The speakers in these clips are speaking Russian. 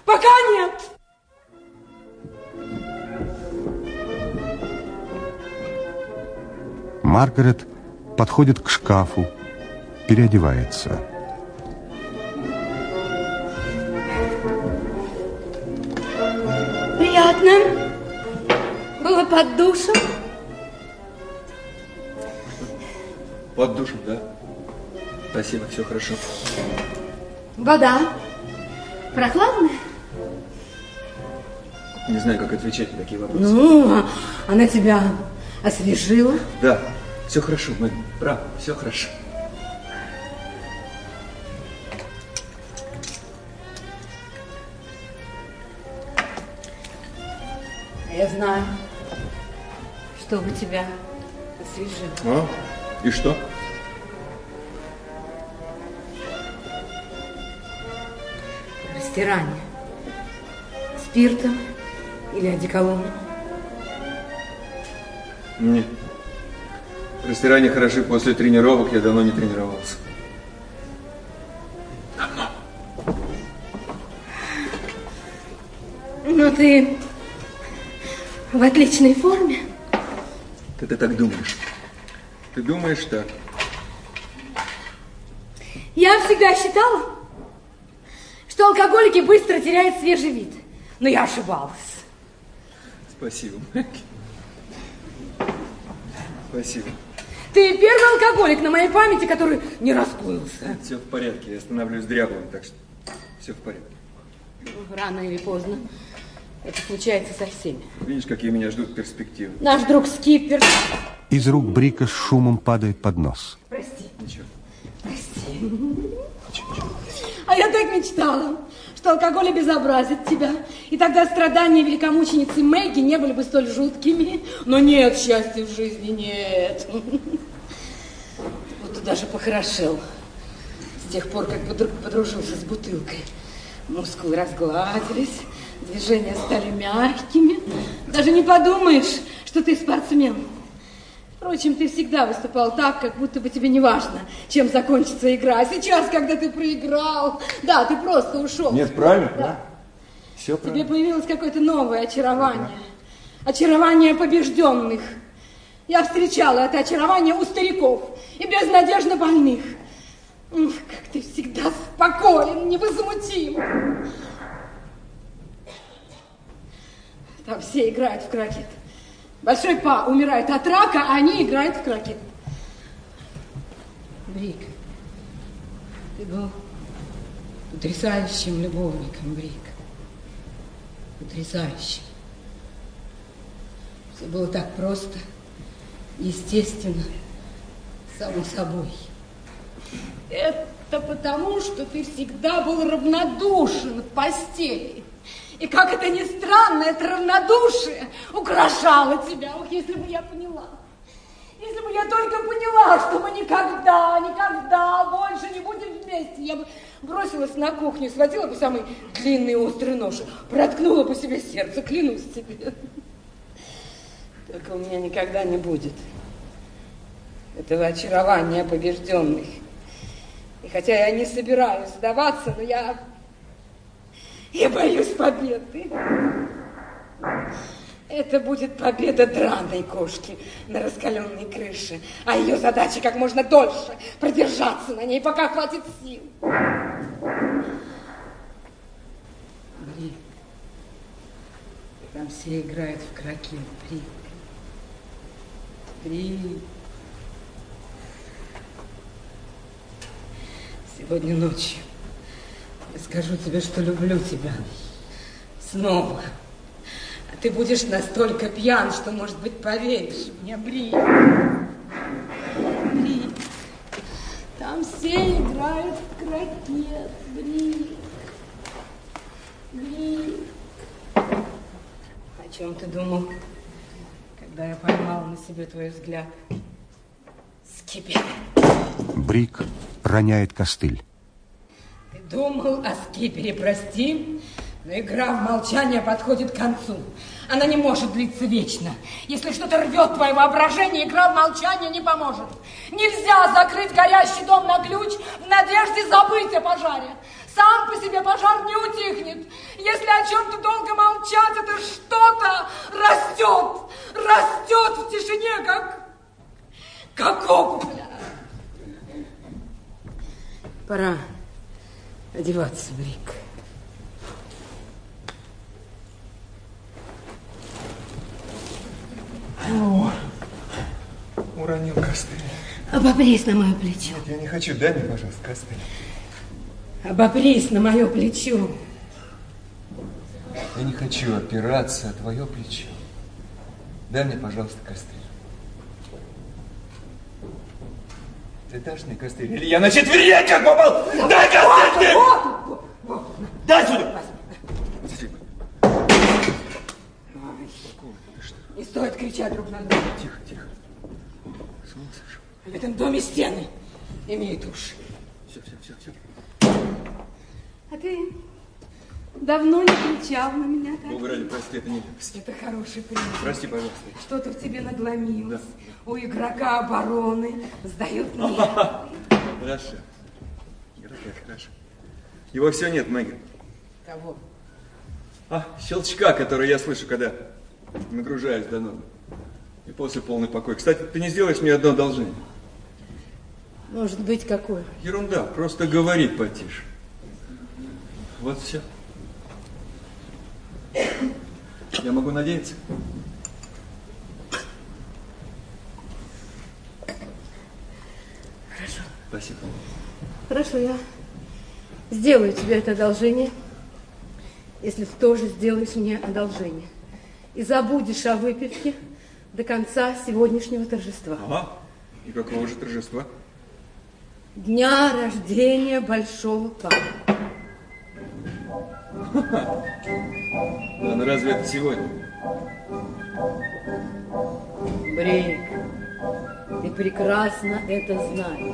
Пока нет. Маргарет подходит к шкафу, переодевается. Приятно. Было под душем. Под душем, да? Спасибо, все хорошо. Вода прохладная? Не знаю, как отвечать на такие вопросы. Ну, она тебя освежила? Да, все хорошо, мы правы, все хорошо. Я знаю, что бы тебя освежило. А? И что? Растирание. Спиртом или одеколоном? Нет. Растирания хороши после тренировок, я давно не тренировался. Давно. Ну, ты в отличной форме. Ты так думаешь? Ты думаешь так? Я всегда считала, что алкоголики быстро теряют свежий вид. Но я ошибалась. Спасибо, Мэки. Спасибо. Ты первый алкоголик на моей памяти, который не расплылся. Все в порядке, я становлюсь дряблым, так что все в порядке. Рано или поздно. Это случается со всеми. Видишь, какие меня ждут перспективы. Наш друг Скиппер. Из рук Брика с шумом падает поднос. Прости. Ничего. Прости. А я так мечтала, что алкоголь обезобразит тебя. И тогда страдания великомученицы Мэгги не были бы столь жуткими. Но нет счастья в жизни, нет. Вот ты даже похорошел. С тех пор, как подружился с бутылкой. Мускулы разгладились, движения стали мягкими. Даже не подумаешь, что ты спортсмен. Впрочем, ты всегда выступал так, как будто бы тебе не важно, чем закончится игра. Сейчас, когда ты проиграл, да, ты просто ушел. Нет, правильно, да. Все правильно. Тебе появилось какое-то новое очарование. Очарование побежденных. Я встречала это очарование у стариков и безнадежно больных. Как ты всегда спокоен, невозмутим. Там все играют в крокет. Большой Па умирает от рака, а они играют в крокет. Брик, ты был потрясающим любовником, Брик. Потрясающим. Все было так просто, естественно, само собой. Это потому, что ты всегда был равнодушен в постели. И как это ни странно, это равнодушие украшало тебя. Ох, если бы я поняла. Если бы я только поняла, что мы никогда больше не будем вместе. Я бы бросилась на кухню, схватила бы самый длинный острый нож, проткнула бы себе сердце, клянусь тебе. Только у меня никогда не будет этого очарования побежденных. И хотя я не собираюсь сдаваться, но я боюсь победы. Это будет победа драной кошки на раскаленной крыше. А ее задача как можно дольше продержаться на ней, пока хватит сил. Брик, там все играют в крокет. Брик. Брик. Сегодня ночью я скажу тебе, что люблю тебя. Снова. А ты будешь настолько пьян, что, может быть, поверишь мне, Брик. Брик. Там все играют в крокет. Брик. Брик. О чем ты думал, когда я поймала на себе твой взгляд? Скиппер. Брик роняет костыль. Ты думал о Скиппере, прости, но игра в молчание подходит к концу. Она не может длиться вечно. Если что-то рвет твое воображение, игра в молчание не поможет. Нельзя закрыть горящий дом на ключ в надежде забыть о пожаре. Сам по себе пожар не утихнет. Если о чем-то долго молчать, это что-то растет в тишине, как опухоль. Пора одеваться, Брик. О, уронил костыль. Обопрись на мое плечо. Нет, я не хочу. Дай мне, пожалуйста, костыль. Обопрись на мое плечо. Я не хочу опираться о твое плечо. Дай мне, пожалуйста, костыль. Ты дашь мне костыль? Или я на четвереньках попал? Дай костыль! Вот. Дай сюда! Не стоит кричать друг на друга. Тихо, тихо. С ума сошел. В этом доме стены имеют уши. Все. А ты давно не кричал на меня, так? Бога ради, прости, это нелепость. Это хороший признак. Прости, пожалуйста. Что-то в тебе надломилось. Да. У игрока обороны сдают нервы. Хорошо. Хорошо. Его все нет, Мэгги. Кого? Щелчка, который я слышу, когда нагружаюсь до ног. И после полный покой. Кстати, ты не сделаешь мне одно одолжение? Может быть, какое? Ерунда, просто говори потише. Вот все. Я могу надеяться? Хорошо. Спасибо. Хорошо, я сделаю тебе это одолжение, если ты тоже сделаешь мне одолжение. И забудешь о выпивке до конца сегодняшнего торжества. Ага. И какого же торжества? Дня рождения большого папы. Да, ну разве это сегодня? Брик, ты прекрасно это знаешь.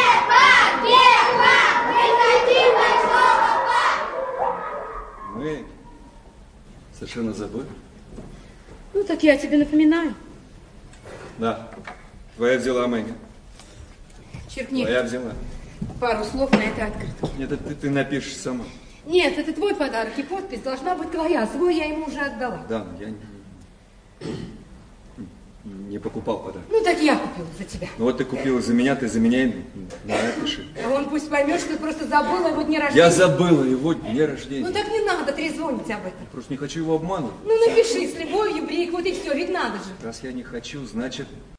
Мы совершенно забыли. Ну, так я тебе напоминаю. Да, твоя взяла, Мэгги. Черкни Твоя взяла. пару слов на этой открытке. Нет, это ты напишешь сама. Нет, это твой подарок, и подпись должна быть твоя. Свой я ему уже отдала. Да, но я не покупал подарок. Ну, так я купила за тебя. Ну вот ты купила за меня, ты за меня и напиши. А он пусть поймет, что ты просто забыла его дне рождения. Я забыла его дне рождения. Ну, так не надо трезвонить об этом. Просто не хочу его обманывать. Ну, напиши с любовью, Брик, вот и все, ведь надо же. Раз я не хочу, значит...